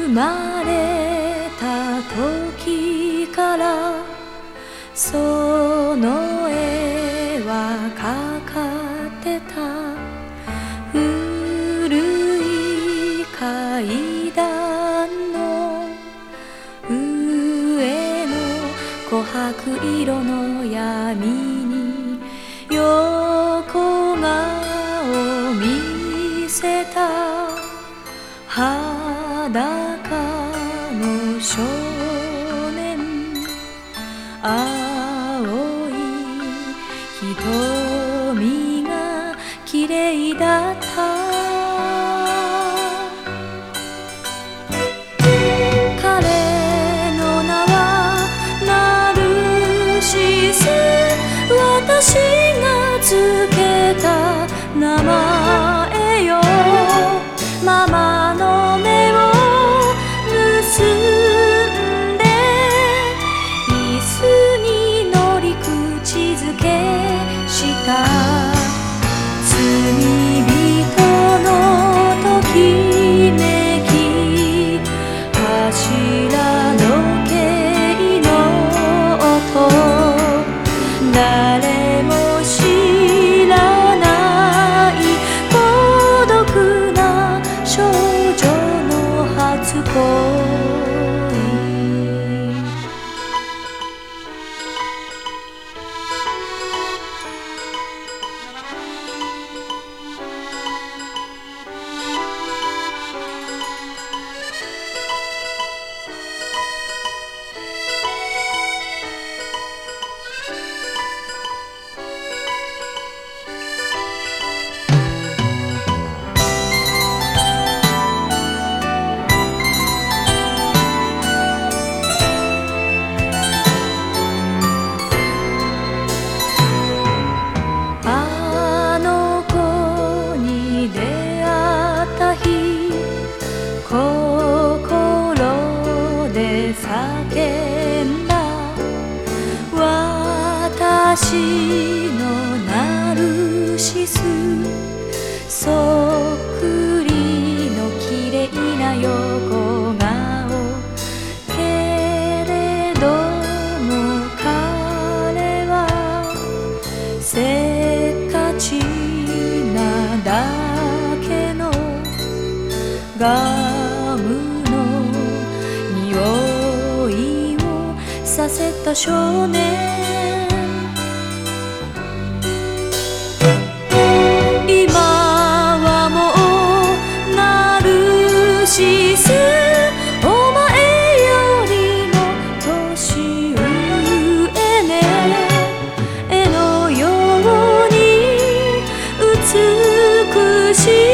まれた時からその絵はかかってた。古い階段の上の琥珀色の闇に横顔見せた。裸の少年、青い瞳が綺麗だった。彼の名はナルシス、私がつけた名前よ。ママの目を盗んで椅子に乗り口づけした。罪人のときめき、柱時計の音、誰も知らない孤独な少女の初恋。叫んだ。私のナルシス、そっくりの綺麗な横顔。けれども彼はせっかちなだけのガムの匂いさせた少年。今はもうナルシス、お前よりも年上ね。絵のように美しい